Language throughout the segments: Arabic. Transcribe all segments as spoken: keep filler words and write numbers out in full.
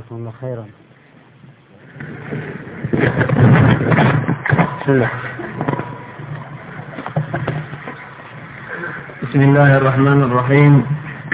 جزاكم الله خيرا. بسم الله. بسم الله الرحمن الرحيم.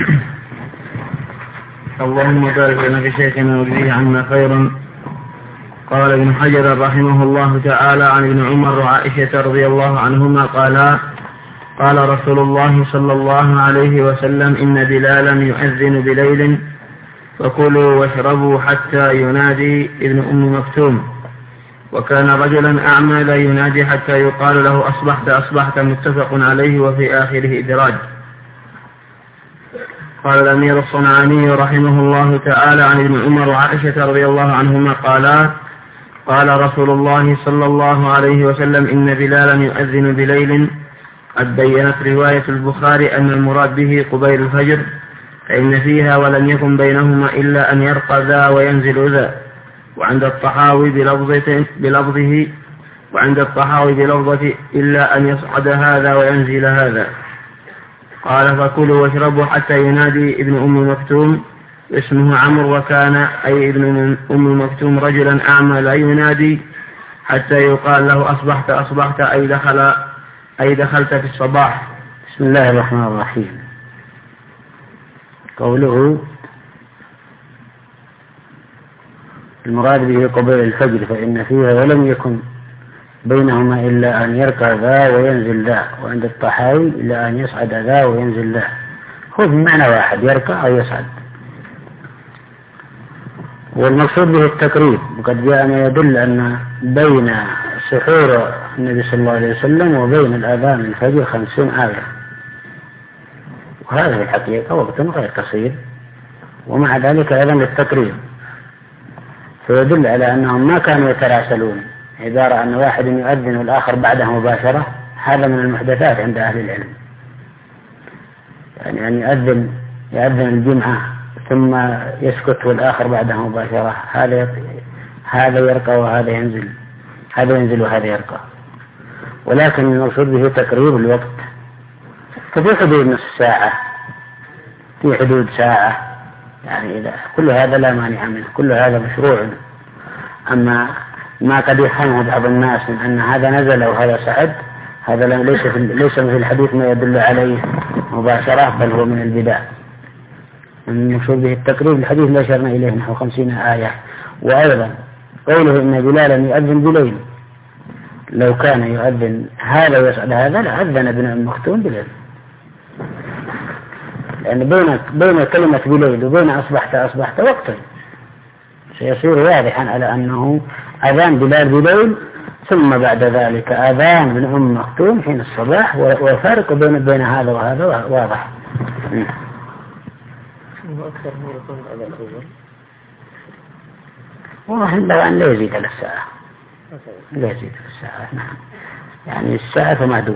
اللهم بارك لنا في شيخنا وجزيه عنا خيرا. قال ابن حجر رحمه الله تعالى عن ابن عمر وعائشة رضي الله عنهما قالا: قال رسول الله صلى الله عليه وسلم: إن بلالا يؤذن بليل فكلوا واشربوا حتى ينادي ابن أم مكتوم. وكان رجلا أعمى لا ينادي حتى يقال له: أصبحت أصبحت. متفق عليه، وفي آخره إدراج. قال الأمير الصنعاني رحمه الله تعالى عن ابن عمر وعائشة رضي الله عنهما قالا: قال رسول الله صلى الله عليه وسلم: إن بلالا يؤذن بليل. قد بينت رواية البخاري أن المراد به قبيل الفجر، فإن فيها: ولم يكن بينهما إلا أن يرقى ذا وينزل ذا. وعند الطحاوي بلفظه, بلفظه وعند الطحاوي بلفظه إلا أن يصعد هذا وينزل هذا. قال: فكلوا واشربوا حتى ينادي ابن أم مكتوم. اسمه عمرو، وكان أي ابن أم مكتوم رجلا أعمى لا ينادي حتى يقال له: أصبحت أصبحت، أي دخل أي دخلت في الصباح. بسم الله الرحمن الرحيم. قوله المراد به قبيل الفجر، فإن فيها: ولم يكن بينهما إلا أن يرقى ذا وينزل ذا. وعند الطحاوي إلا أن يصعد ذا وينزل ذا. هو بمعنى واحد، يرقى أو يصعد. والمقصود به التقريب، وقد جاء ما يدل أن بين سحور النبي صلى الله عليه وسلم وبين الأذان الفجر خمسين آية، وهذا في الحقيقة وقت غير قصير، ومع ذلك أيضا للتقريب، فيدل على أنهم ما كانوا يتراسلون. عبارة أن واحد يؤذن والآخر بعده مباشرة، هذا من المحدثات عند أهل العلم. يعني أن يؤذن يؤذن الجمعة ثم يسكت والآخر بعده مباشرة، هذا هذا يرقى وهذا ينزل، هذا ينزل وهذا يرقى. ولكن المقصود به تقريب الوقت، ففي حدود نصف ساعة، في حدود ساعة، يعني إذا كل هذا لا مانع منه، كل هذا مشروع. أما ما قد يفهمه بعض الناس من أن هذا نزل وهذا صعد، هذا ليس ليس في الحديث ما يدل عليه مباشرة، بل هو من البدع. المقصود به التقريب الحديث لا أشرنا إليه نحو خمسين آية. وأيضا قوله إن بلالا يؤذن بليل، لو كان يؤذن هذا ويصعد هذا لأذن ابن أم مكتوم بليل، لأن بين بين كلمة بليل وبين أصبحت أصبحت وقتا، سيصير واضحا على أنه أذان بلال بليل، ثم بعد ذلك أذان ابن أم مكتوم حين الصباح، وفارق بين بين هذا وهذا واضح. أكثر مرة على الأول، والله لو أن لا يزيد على الساعة، لا يزيد على الساعة، نعم، يعني الساعة فمعدوم.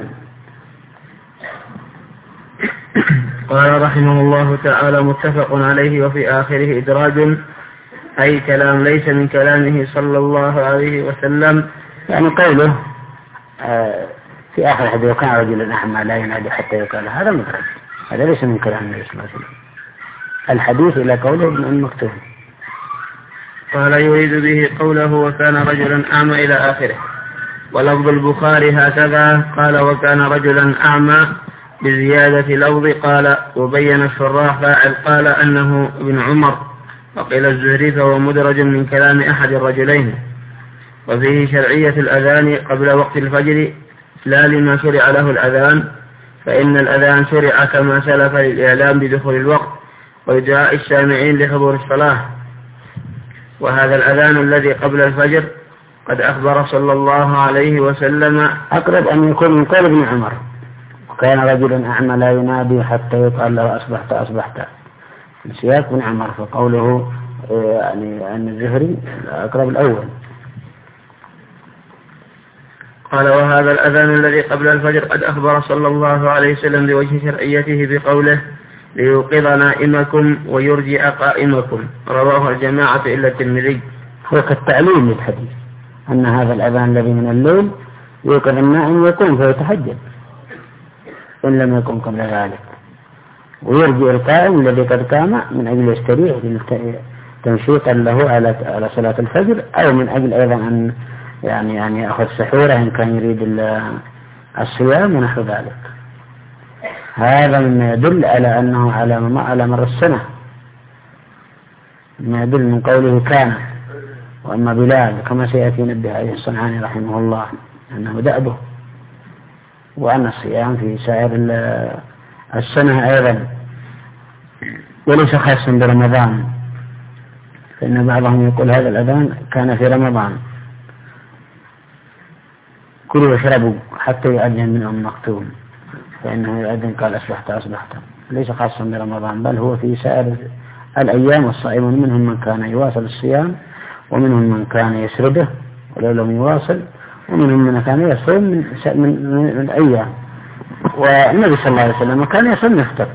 قال رحمه الله تعالى: متفق عليه، وفي آخره إدراج، أي كلام ليس من كلامه صلى الله عليه وسلم. يعني قوله آه في آخر الحديث: وكان رجلا أعمى لا ينادي حتى يقال، هذا مدرج، هذا ليس من كلام النبي صلى الله عليه وسلم. الحديث إلى قوله ابن أم مكتوم. قال: يريد به قوله: وكان رجلا أعمى إلى آخره. ولفظ البخاري هكذا: قال: وكان رجلا أعمى، بزيادة لفظ قال. وبين الشراح فاعل قال أنه ابن عمر، وقيل الزهري، فهو مدرج من كلام أحد الرجلين. وفيه شرعية الأذان قبل وقت الفجر، لا لما شرع له الأذان، فإن الأذان شرع كما سلف للإعلام بدخول الوقت وإدعاء السامعين لحضور الصلاة. وهذا الأذان الذي قبل الفجر قد أخبر صلى الله عليه وسلم، أقرب أن يكون من قول ابن عمر: وكان رجل أعمى لا ينادي حتى يقال له أصبحت أصبحت، من سياق ابن عمر. فقوله يعني أن الزهري أقرب الأول. قال: وهذا الأذان الذي قبل الفجر قد أخبر صلى الله عليه وسلم بوجه شرعيته بقوله: ليوقظ نائمكم ويرجع قائمكم. رواه الجماعة إلا الترمذي. هو كالتعليم للحديث أن هذا الأذان الذي من الليل يوقظ النائم يقوم فيتهجد إن لم يقم قبل ذلك، ويرجع القائم الذي قد قام من أجل يستريح تنشيطا له على على صلاة الفجر، أو من أجل أيضا أن يعني أن يأخذ سحوره إن كان يريد الصيام ونحو ذلك. هذا مما يدل على أنه على على مر السنة، ما يدل من قوله كان. وأما بلال كما سيأتي نبه عليه الصنعاني رحمه الله أنه دأبه، وأن الصيام في سائر السنة أيضا وليس خاصا برمضان، فإن بعضهم يقول هذا الأذان كان في رمضان، كلوا واشربوا حتى يؤذن منهم مكتوم، فإنه يؤذن قال أصبحت أصبحت، ليس خاصا برمضان بل هو في سائر الأيام. والصائمون منهم من كان يواصل الصيام، ومنهم من كان يسرده ولو لم يواصل، ومنهم من كان يصوم من, من, من الأيام. والنبي صلى الله عليه وسلم كان يصوم يفطر.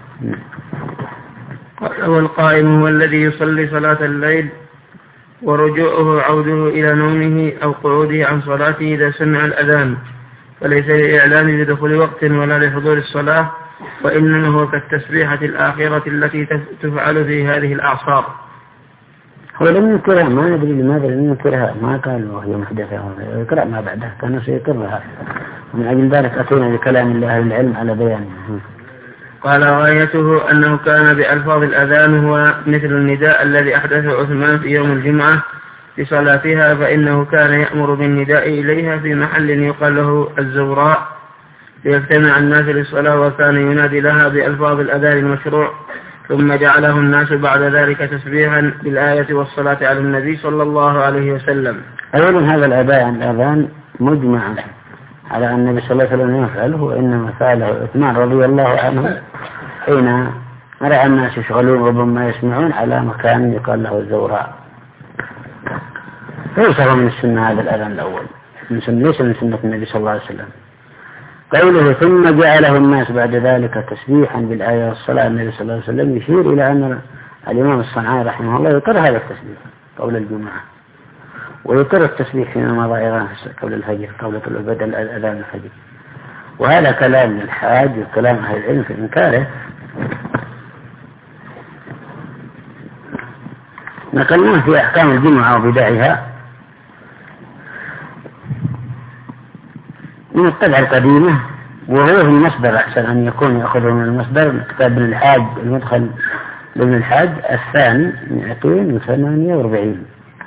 والقائم هو الذي يصلي صلاة الليل، ورجوعه عوده إلى نومه أو قعوده عن صلاته إذا سمع الأذان، فليس لإعلان بدخول وقت ولا لحضور الصلاة، وإنما هو كالتسبيحة الآخرة التي تفعل في هذه الأعصار. هو لم ينكرها، ما ندري لماذا لم ينكرها، ما قال وهي محدثة، يقرأ ما بعدها كان سيقرها، من أجل ذلك أتينا بكلام الله العلم على بيانه. قال غايته أنه كان بألفاظ الأذان هو مثل النداء الذي أحدثه عثمان في يوم الجمعة في صلاتها، فإنه كان يأمر بالنداء إليها في محل يقال له الزوراء ليجتمع الناس للصلاة، وكان ينادي لها بألفاظ الأذان المشروع، ثم جعله الناس بعد ذلك تسبيحا بالآية والصلاة على النبي صلى الله عليه وسلم. أولا هذا الأذان الأذان مجمع على أن النبي صلى الله عليه وسلم يفعله، وإنما فعله عثمان رضي الله عنه حين رأى الناس يشغلون ربما يسمعون على مكان يقال له الزوراء. ليس هو من السنة هذا الأذان الأول، من سنة ليس من سنة النبي صلى الله عليه وسلم. قوله ثم جعله الناس بعد ذلك تسبيحا بالآية والصلاة، النبي صلى الله عليه وسلم يشير إلى أن الإمام الصنعاني رحمه الله يقر هذا التسبيح قبل الجمعة، ويقر التسبيح فيما مضى أيضا قبل الفجر قبل بدء الأذان الفجر. وهذا كلام الحاج وكلام أهل العلم في إنكاره. نقلناه في أحكام الجمعة وبداعها من الطبعة القديمة، وهو في المصدر، أحسن أن يكون يأخذه من المصدر، كتاب ابن الحاج المدخل لابن الحاج الثاني مئتين وثمانية وأربعين،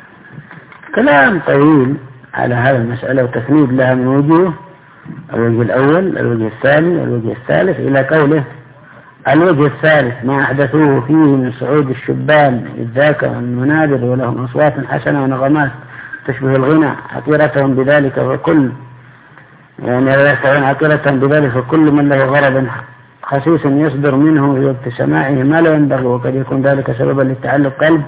كلام طويل على هذه المسألة وتسنيد لها من وجوه، الوجه الأول الوجه الثاني الوجه الثالث، إلى قوله الوجه الثالث ما أحدثوه فيه من صعود الشبان إذ ذاك المنابر ولهم أصوات حسنة ونغمات تشبه الغنى عطيرتهم بذلك، وكل يعني لا يستطيعون عطيرتهم بذلك، فكل من له غرض خسيس يصدر منه في وقت سماعه ما لا ينبغي، وقد يكون ذلك سببا للتعلق قلب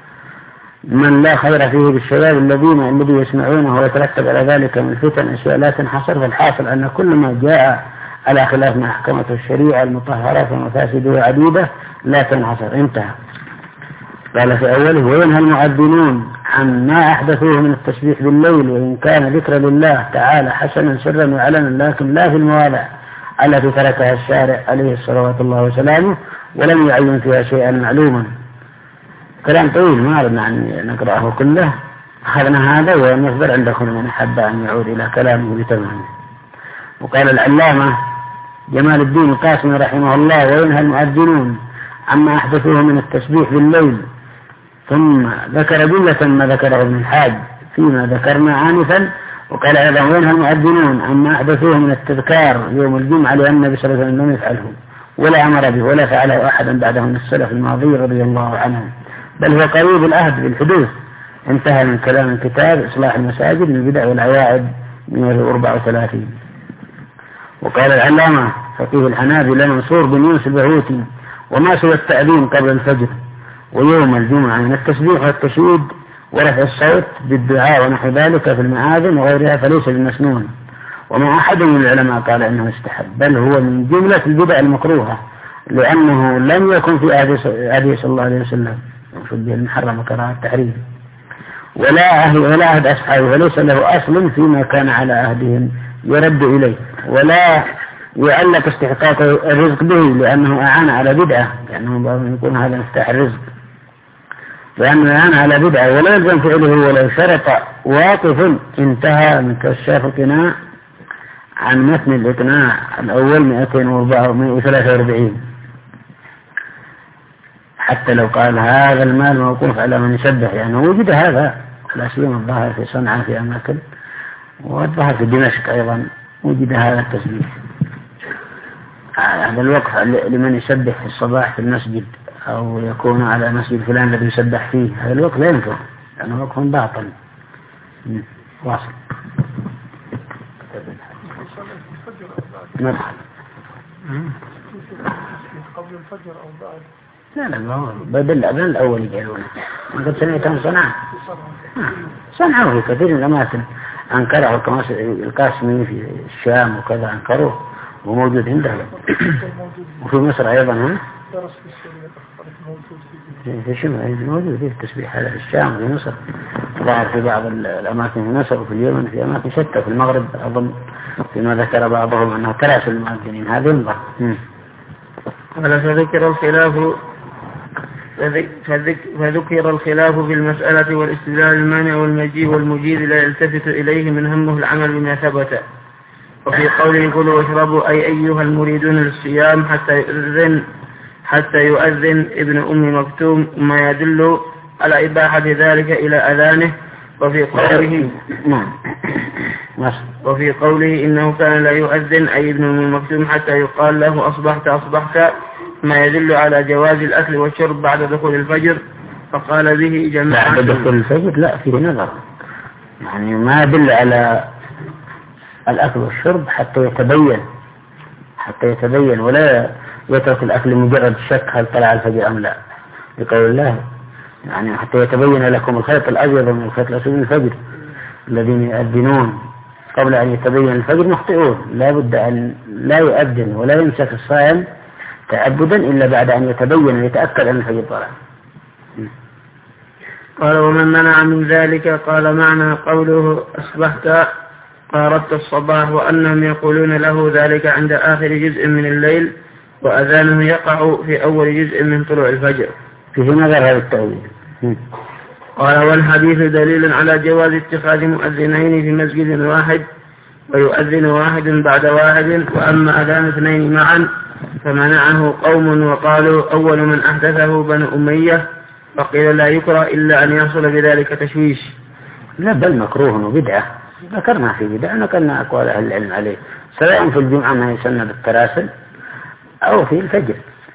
من لا خير فيه بالشباب الذين الذي يسمعونه، ويترتب على ذلك من فتن أشياء لا تنحصر. فالحاصل أن كل ما جاء على خلاف ما أحكمته الشريعة المطهرة فمفاسده عديدة لا تنحصر. انتهى. قال في أوله وينهى المؤذنون عن ما أحدثوه من التسبيح بالليل، وإن كان ذكر لله تعالى حسنا سرا وعلنا، لكن لا في المواضع التي تركها الشارع عليه صلوات الله وسلامه ولم يعين فيها شيئا معلوما. كلام طويل ما أردنا أن نقرأه كله، أخذنا هذا والمصدر عندكم من أحب أن يعود إلى كلامه بتمامه. وقال العلامة جمال الدين القاسمي رحمه الله وينهى المؤذنون عما أحدثوه من التسبيح بالليل، ثم ذكر جملة ما ذكره ابن الحاج فيما ذكرنا آنفا، وقال أيضا وينهى المؤذنون عما أحدثوه من التذكار يوم الجمعة، لأن النبي صلى الله عليه وسلم لم يفعله ولا أمر به ولا فعله أحدا بعده من السلف الماضي رضي الله عنهم، بل هو قريب العهد بالحدوث. انتهى من كلام الكتاب إصلاح المساجد من البدع والعواعد مئة وأربعة وثلاثين. وقال العلامة فقيه الحنابلة منصور بن يونس البهوتي وما سوى التأذين قبل الفجر ويوم الجمعة من التسبيح والتشهيد ورفع الصوت بالدعاء ونحو ذلك في المآذن وغيرها فليس بالمسنون، وما أحد من العلماء قال إنه استحب، بل هو من جملة البدع المكروهة، لأنه لم يكن في عهده صلى الله عليه وسلم يقصد به المحرم كراهة التحريم ولا أهل ولا عهد أصحابه، وليس له أصل فيما كان على عهدهم يرد إليه، ولا يعلق استحقاق الرزق به لأنه أعان على بدعة، لأنه بعضهم يقول هذا مفتاح الرزق. لأنه الآن على بدعة ولا يلزم فعله ولو شرط واقف انتهى من كشاف القناع عن متن الإقناع الأول مئتين وثلاثة وأربعين، حتى لو قال هذا المال موقوف على من يسبح، يعني وجد هذا لا سيما الظاهر في صنعاء في أماكن، والظاهر في دمشق أيضا وجد هذا التسبيح. هذا الوقف لمن يسبح في الصباح في المسجد أو يكون على مسجد فلان الذي يسبح فيه، هذا الوقف لا ينفع لأنه وقف باطل. واصل. مرحبا. قبل الفجر أو بعد؟ لا لا بدل الأذان الأول يجعلونه. ما قد سمعتهم صنعاء. صنعاء في كثير من الأماكن أنكره القاسمي في الشام وكذا أنكروه وموجود عندهم. وفي مصر أيضا ها؟ درس في السورية موجود في شمال موجود فيه التسبيح هذا في الشام وفي مصر، ظهر في بعض الأماكن في مصر وفي اليمن في أماكن شتى في المغرب أظن، فيما ذكر بعضهم أنه تراس المؤذنين هذا ينظر. قال فذكر الخلاف فذكر الخلاف في المسألة والاستدلال المانع والمجيء والمجيد لا يلتفت إليه من همه العمل بما ثبت. وفي قوله كلوا واشربوا أي أيها المريدون للصيام حتى يؤذن حتى يؤذن ابن أم مكتوم ما يدل على إباحة ذلك إلى أذانه. وفي قوله وفي قوله إنه كان لا يؤذن أي ابن أم مكتوم حتى يقال له أصبحت أصبحت ما يدل على جواز الأكل والشرب بعد دخول الفجر. فقال به جماعة بعد دخول الفجر لا فيه نظر، يعني ما يدل على الأكل والشرب حتى يتبين حتى يتبين ولا يترك الأكل مجرد شك هل طلع الفجر أم لا، بقول الله يعني حتى يتبين لكم الخيط الأبيض من الخيط الأسود من الفجر. الذين يؤذنون قبل أن يتبين الفجر مخطئون، لا بد أن لا يؤذن ولا يمسك الصائم تعبدا إلا بعد أن يتبين ويتأكد أن الفجر طلع. قال ومن منع من ذلك قال معنى قوله أصبحت قاربت الصباح وأنهم يقولون له ذلك عند آخر جزء من الليل وأذانه يقع في أول جزء من طلوع الفجر. فيه نظر هذا التأويل. قال والحديث دليل على جواز اتخاذ مؤذنين في مسجد واحد ويؤذن واحد بعد واحد، وأما أذان اثنين معا فمنعه قوم وقالوا أول من أحدثه بنو أمية، فقيل لا يكره إلا أن يحصل بذلك تشويش. لا بل مكروه وبدعة، ذكرنا في بدعة نقلنا أقوال أهل العلم عليه، سواء في الجمعة ما يسمى بالتراسل أو في الفجر.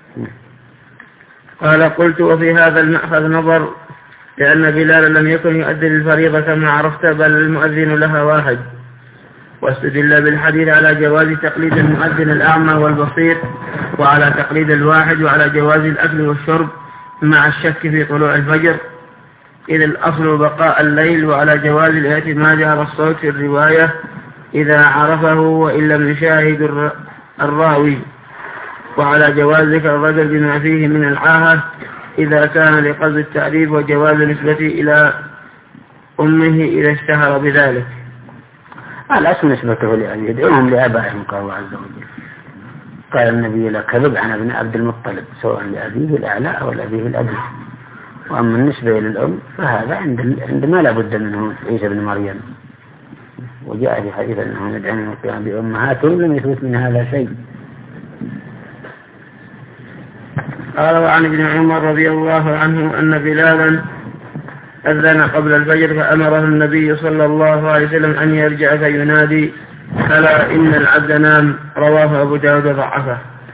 قال قلت وفي هذا المأخذ نظر، لأن بلال لم يكن يؤذن الفريضة كما عرفت بل المؤذن لها واحد، واستدل بالحديث على جواز تقليد المؤذن الأعمى والبصير وعلى تقليد الواحد وعلى جواز الأكل والشرب مع الشك في طلوع الفجر إذ الأصل بقاء الليل، وعلى جواز الاعتماد على الصوت في الرواية إذا عرفه وإن لم يشاهد الراوي، وعلى جواز ذكر الرجل بما فيه من العاهة إذا كان لقصد التعريف، وجواز نسبته إلى أمه إذا اشتهر بذلك. الأصل نسبته لأن يدعوهم لآبائهم قال الله عز وجل، قال النبي لا كذب عن ابن عبد المطلب سواء لأبيه الأعلى أو لأبيه الأبي. وأما النسبة إلى الأم فهذا عند عندما لا بد منه عيسى بن مريم، وجاء في حديث أنه ندعو من القيام بأمهاتهم لم يثبت من هذا شيء. قال وعن ابن عمر رضي الله عنه أن بلالا أذن قبل الفجر فأمره النبي صلى الله عليه وسلم أن يرجع فينادي ألا إن العبد نام، رواه أبو داود ضعفه.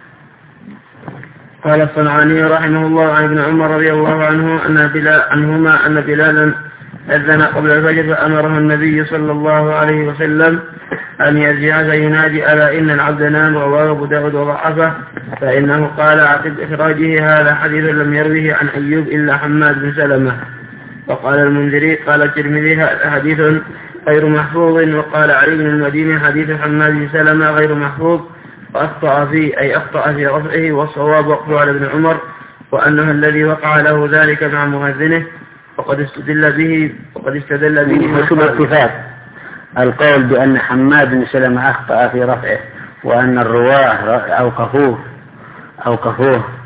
قال الصنعاني رحمه الله عن ابن عمر رضي الله عنه أن بلال عنهما أن بلالا أذن قبل الفجر فأمره النبي صلى الله عليه وسلم أن يرجع فينادي ألا إن العبد نام، رواه أبو داود وضعفه، فإنه قال عقب إخراجه هذا حديث لم يروه عن أيوب إلا حماد بن سلمة. وقال المنذري قال الترمذي هذا حديث غير محفوظ، وقال علي بن المديني حديث حماد بن سلمة غير محفوظ وأخطأ فيه أي أخطأ في رفعه، والصواب وقفه على ابن عمر وأنه الذي وقع له ذلك مع مؤذنه، وقد استدل به وقد استدل به وشبه اتفاق القول بأن حماد بن سلمة أخطأ في رفعه وأن الرواه أوقفوه أوقفوه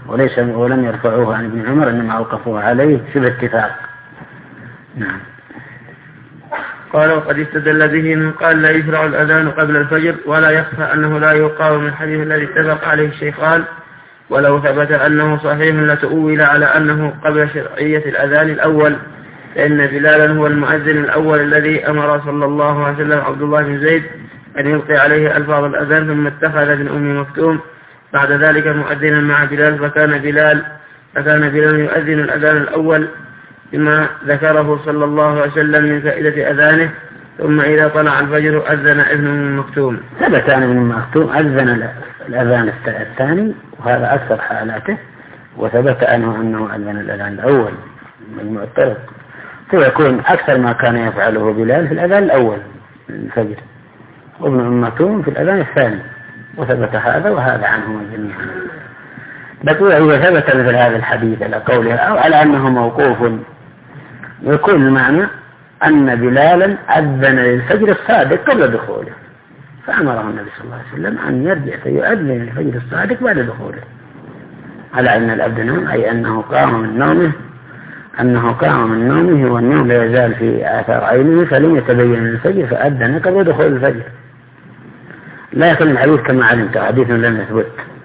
وليس ولم يرفعوه عن ابن عمر، إنما أوقفوه عليه شبه اتفاق. نعم. قال وقد استدل به من قال لا يشرع الأذان قبل الفجر، ولا يخفى أنه لا يقاوم الحديث الذي اتفق عليه الشيخان، ولو ثبت أنه صحيح لتؤول على أنه قبل شرعية الأذان الأول، فإن بلالا هو المؤذن الأول الذي أمر صلى الله عليه وسلم عبد الله بن زيد أن يلقي عليه ألفاظ الأذان، ثم اتخذ ابن أم مكتوم بعد ذلك مؤذنا مع بلال، فكان بلال فكان بلال يؤذن الأذان الأول بما ذكره صلى الله عليه وسلم من فائدة أذانه، ثم إذا طلع الفجر أذن ابن أم مكتوم. ثبت عن ابن أم مكتوم أذن الأذان الثاني، وهذا أكثر حالاته، وثبت عنه أنه أذن الأذان الأول من معترض، فيكون أكثر ما كان يفعله بلال في الأذان الأول الفجر، وابن أم مكتوم في الأذان الثاني، وثبت هذا وهذا عنهما جميعا. بقي إذا ثبت مثل هذا الحديث على قولها أو على أنه موقوف، يكون المعنى أن بلالا أذن للفجر الصادق قبل دخوله، فأمره النبي صلى الله عليه وسلم أن يرجع فيؤذن للفجر الصادق بعد دخوله، على أن العبد نوم، أي أنه قام من نومه أنه قام من نومه والنوم لا يزال في آثار عينه، فلم يتبين الفجر فأذن قبل دخول الفجر. لكن الحديث كما علمت حديث لم يثبت،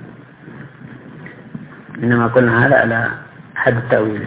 إنما قلنا هذا على حد التأويل.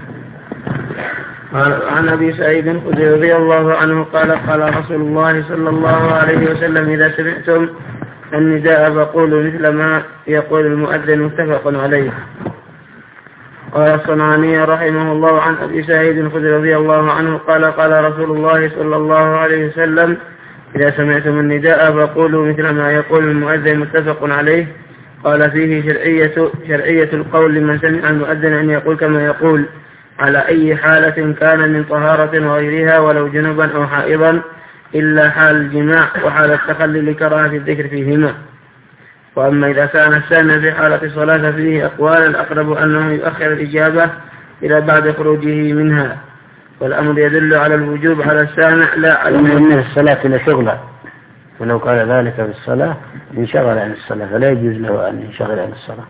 عن أبي سعيد الخدري رضي الله عنه قال قال رسول الله صلى الله عليه وسلم إذا سمعتم النداء فقولوا مثل ما يقول المؤذن، متفق عليه. قال الصنعاني رحمه الله عن أبي سعيد الخدري رضي الله عنه قال قال رسول الله صلى الله عليه وسلم إذا سمعتم النداء فقولوا مثل ما يقول المؤذن، متفق عليه. قال فيه شرعية, شرعية القول لمن سمع المؤذن أن يقول كما يقول على أي حالة كان من طهارة وغيرها، ولو جنبا أو حائضا، إلا حال الجماع وحال التخلي لكراهة الذكر فيهما. وأما إذا كان السامع في حالة الصلاة فيه أقوال، الأقرب أنه يؤخر الإجابة إلى بعد خروجه منها، والأمر يدل على الوجوب على السامع لا على أن الصلاة لشغلة، ولو قال ذلك في الصلاة انشغل عن الصلاة، فلا يجوز له أن ينشغل عن الصلاة.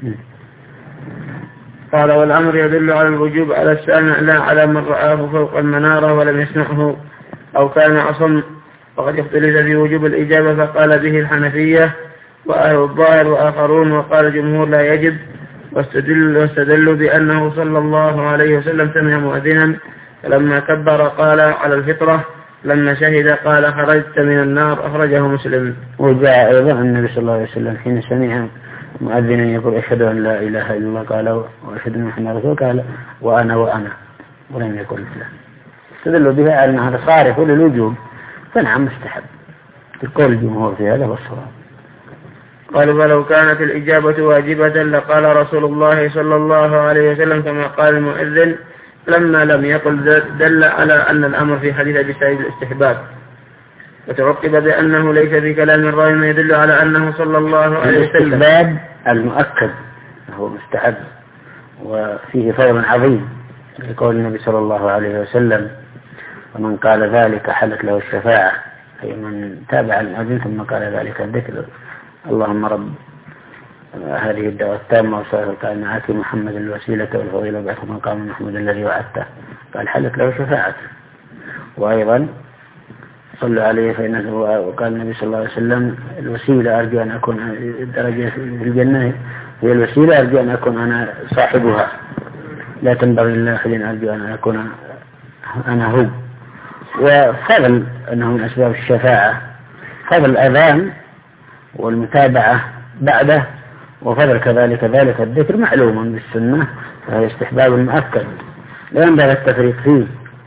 قال والأمر يدل على الوجوب على السامع لا على من رآه فوق المنارة ولم يسمعه أو كان أصم، وقد اختلف في وجوب الإجابة فقال به الحنفية وأهل الظاهر وآخرون، وقال الجمهور لا يجب، واستدل واستدلوا بأنه صلى الله عليه وسلم سمع مؤذنا فلما كبر قال على الفطرة، لما شهد قال خرجت من النار، أخرجه مسلم. وجاء أيضا النبي صلى الله عليه وسلم حين سمع مؤذنا يقول أشهد أن لا إله إلا الله قال وأشهد أن محمدا رسول الله قال وأنا وأنا، ولم يقل مثله. استدلوا بها على أن هذا صارف للوجوب، فنعم مستحب، يقول الجمهور في هذا والصواب. قالوا فلو كانت الإجابة واجبة لقال رسول الله صلى الله عليه وسلم كما قال المؤذن، لما لم يقل دل على أن الأمر في حديث أبي سعيد الاستحباب. وتعقب بأنه ليس في كلام الراوي ما يدل على أنه صلى الله عليه وسلم. الاستحباب المؤكد هو مستحب، وفيه فضل عظيم لقول النبي صلى الله عليه وسلم ومن قال ذلك حلت له الشفاعة، أي من تابع المؤذن ثم قال ذلك الذكر اللهم رب هذه الدعوة التامة وصلاة القائمة آتِ محمد الوسيلة والفضيلة وابعثه مقام محمود الذي وعدته، قال حلت له شفاعة. وأيضا صلوا عليه فإنه، وقال النبي صلى الله عليه وسلم الوسيلة أرجو أن أكون الدرجة في الجنة هي الوسيلة، أرجو أن أكون أنا صاحبها، لا تنبغي للآخر أرجو أن أكون أنا هو. وفضل أنه من أسباب الشفاعة فضل الأذان والمتابعة بعده، وفضل كذلك ذلك الذكر معلوم بالسنة، فهو استحباب مؤكد لا ينبغي التفريط فيه.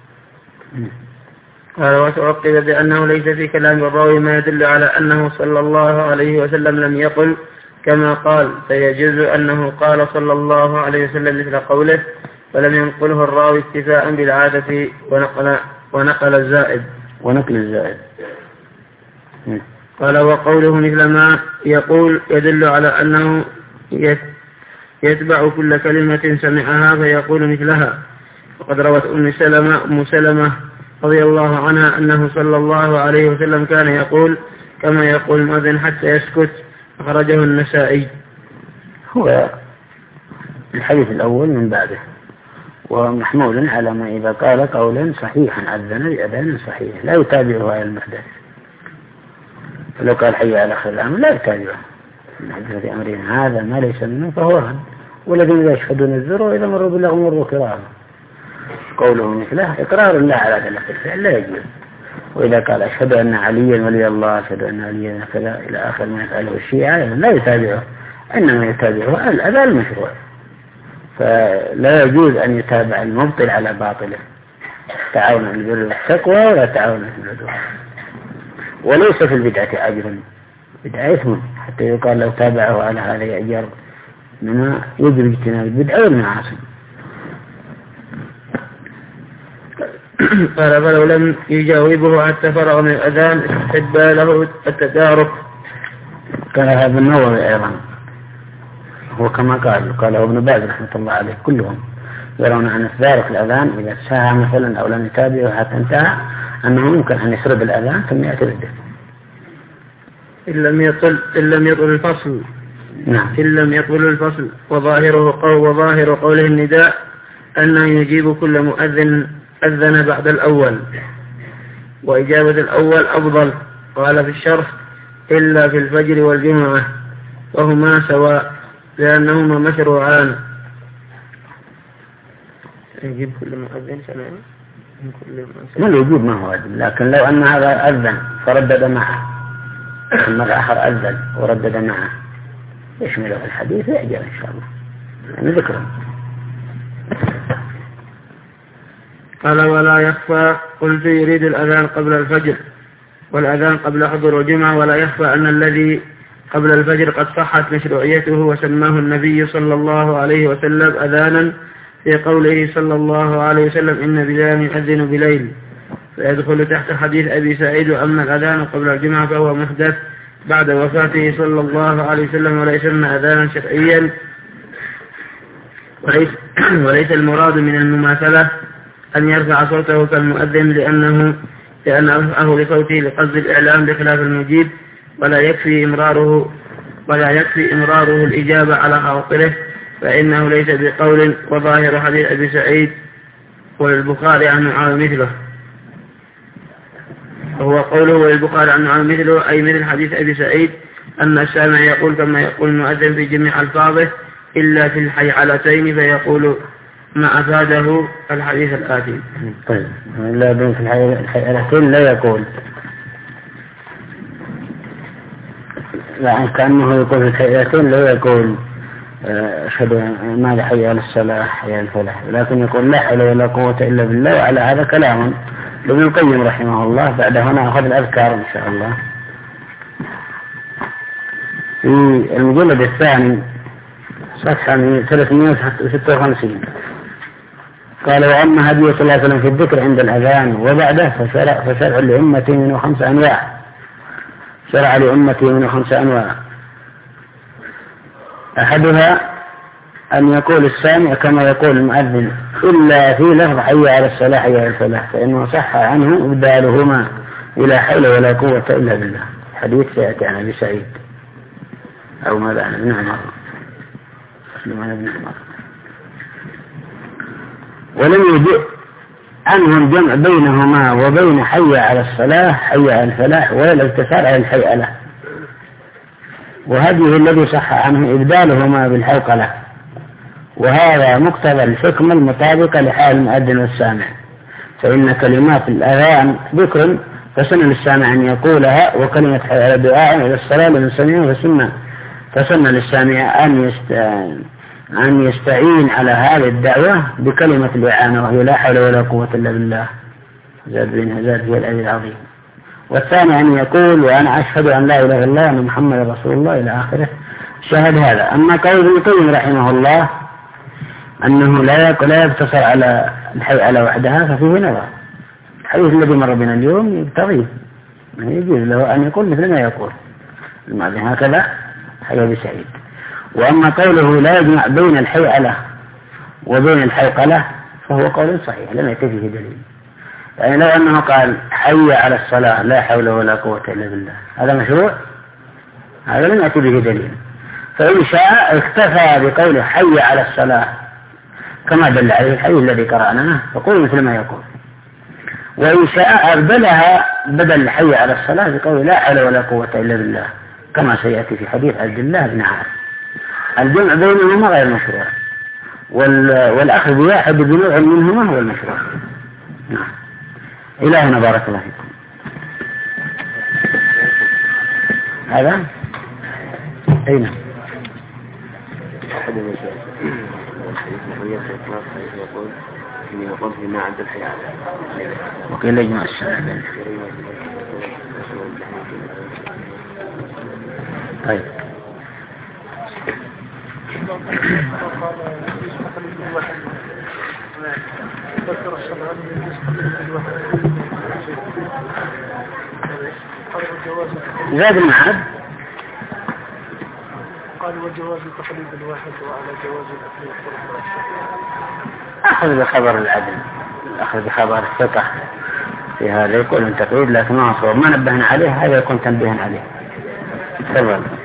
قال وتعقب بأنه ليس في كلام الراوي ما يدل على أنه صلى الله عليه وسلم لم يقل كما قال، فيجوز أنه قال صلى الله عليه وسلم مثل قوله، ولم ينقله الراوي اكتفاء بالعادة ونقل, ونقل الزائد ونقل الزائد. قال وقوله مثل ما يقول يدل على أنه يتبع كل كلمة سمعها فيقول مثلها. وقد روت أم سلمة, أم سلمة رضي الله عنها أنه صلى الله عليه وسلم كان يقول كما يقول المؤذن حتى يسكت، أخرجه النسائي. هو الحديث الأول من بعده، ومحمول على ما إذا قال قولا صحيحا أذن بأذان صحيح لا يتابعه على المحدث. فلو قال حي على خير العمل لا يتابعه المحدث في أمرنا هذا ما ليس منه فهو رد. والذين لا يشهدون الزر وإذا مروا بالله مروا كراما، قوله مثله إقرار الله على ذلك الفعل لا يجوز. وإذا قال أشهد أن عليا ولي الله أشهد أن عليا كذا إلى آخر ما يفعله الشيعة لا يتابعه، إنما يتابعه الأذى المشروع، فلا يجوز أن يتابع المبطل على باطله تعاون على البر والتقوى ولا تعاون على العدوان. وليس في البدعة أجر، بدعة اسم حتى يقال لو تابعه على هذا يأجر مما يجب اجتناب البدعة والمعاصي. قال فلو لم يجاوبه حتى فرغ من الأذان استحب له التدارك. قال هذا النووي أيضا هو كما قال قاله ابن باز رحمة الله عليه كلهم يرون أن تدارك الأذان إذا ساعة مثلا أو لم يتابعه حتى انتهى أنه ممكن أن يسرد الأذان ثم يأتي بالدفع إن لم يطل إن لم يطل الفصل. نعم. إن لم يطل الفصل وظاهره قول وظاهر قوله النداء أنه يجيب كل مؤذن أذن بعد الأول، وإجابة الأول أفضل. قال في الشرح إلا في الفجر والجمعة وهما سواء لأنهما مشروعان. يجيب كل مؤذن سنة ما الوجوب ما هو أذن، لكن لو أن هذا أذن فردد معه ثم الآخر أذن وردد معه يشمله في الحديث يأجر إن شاء الله يعني ذكره. قال ولا يخفى قلت يريد الأذان قبل الفجر والأذان قبل حضور الجمعة، ولا يخفى أن الذي قبل الفجر قد صحت مشروعيته وسماه النبي صلى الله عليه وسلم أذانا في قوله صلى الله عليه وسلم إن بلال يؤذن بليل، فيدخل تحت حديث أبي سعيد. وأما الأذان قبل الجمعة فهو محدث بعد وفاته صلى الله عليه وسلم ولا يسمى أذانا شرعيا، وليس, وليس المراد من المماثلة أن يرفع صوته كالمؤذن لأنه لأن رفعه لصوته لقصد الإعلام بخلاف المجيب، ولا يكفي إمراره ولا يكفي إمراره الإجابة على خاطره فإنه ليس بقول. وظاهر حديث أبي سعيد والبخاري عن معاوية مثله، وهو قوله والبخاري عن معاوية مثله أي مثل حديث أبي سعيد أن السامع يقول كما يقول المؤذن في جميع ألفاظه إلا في الحيعلتين فيقول ما أفاده الحديث الآتي. طيب لا بين في الحيعلتين لا يقول، يعني كأنه يقول في الحيعلتين لا يقول أشهد ماذا حي على الصلاة حي على الفلاح، لكن يقول لا حول ولا قوة إلا بالله. وعلى هذا كلام ابن القيم رحمه الله. بعد هنا أخذ الأذكار إن شاء الله في المجلد الثاني صفحة ثلاثمائة وستة وخمسين قال وأما هدي صلى الله عليه وسلم في الذكر عند الأذان وبعده فشرع, فشرع لأمتي منه خمس أنواع شرع لأمتي منه خمس أنواع. أحدها أن يقول السامع كما يقول المؤذن إلا في لفظ حي على الصلاة حي على الفلاح، فإنه صح عنه إبدالهما ولا حول ولا قوة إلا بالله. حديث سيأتي عن أبي سعيد أو ماذا عن ابن عمر سليمان بن عمر. ولم يجئ عنه الجمع بينهما وبين حي على الصلاة حي على الفلاح ولا الاقتصار على الحيئلة، وهديه الذي صح عنه إبدالهما بالحوقلة، وهذا مقتضى الحكمة المطابقة لحال المؤذن والسامع، فإن كلمات الأذان ذكر فسن للسامع أن يقولها، وكلمة حي على دعاء إلى الصلاة لمن سمعه فسن فسن للسامع أن يست... أن يستعين على هذه الدعوة بكلمة الإعانة وهي لا حول ولا قوة إلا بالله زاد بين زاد هي الأجر العظيم. والثاني أن يقول وأنا أشهد أن لا إله إلا الله وأن محمد رسول الله إلى آخره شهد هذا. أما قول ابن القيم رحمه الله أنه لا لا يقتصر على الحيئلة وحدها ففيه نظر. الحديث الذي مر بنا اليوم يقتضي يجوز له أن يقول مثل ما يقول المؤذن هكذا حي أبي سعيد. وأما قوله لا يجمع بين الحيئلة وبين الحوقلة فهو قول صحيح لم يأتي فيه دليل. يعني لو أنه قال حي على الصلاة لا حول ولا قوة إلا بالله هذا مشروع، هذا لم يأتي به دليل. فإن شاء اكتفى بقوله حي على الصلاة كما دل عليه الحي الذي قرأناه فقول مثل ما يقول. وإن شاء أبدلها بدل حي على الصلاة بقوله لا حول ولا قوة إلا بالله كما سيأتي في حديث عبد الله بن عامر. الجمع بينهما غير مشروع، والأخذ بواحد بنوع منهما هو المشروع. نعم. إلهنا بارك الله فيكم. هذا أين أحد المشايخ يقول إني وقمت ما عند الحياة وقيل يجمع الشرع بين. طيب زاد المعاد قال وجواز تقليد الواحد وعلى جواز الأكل والشرب. أخذ بخبر العدل، أخذ بخبر الثقة في هذا يكون تقليد، لكن ما صور ما نبهنا عليه هذا يكون تنبيها عليه. تفضل.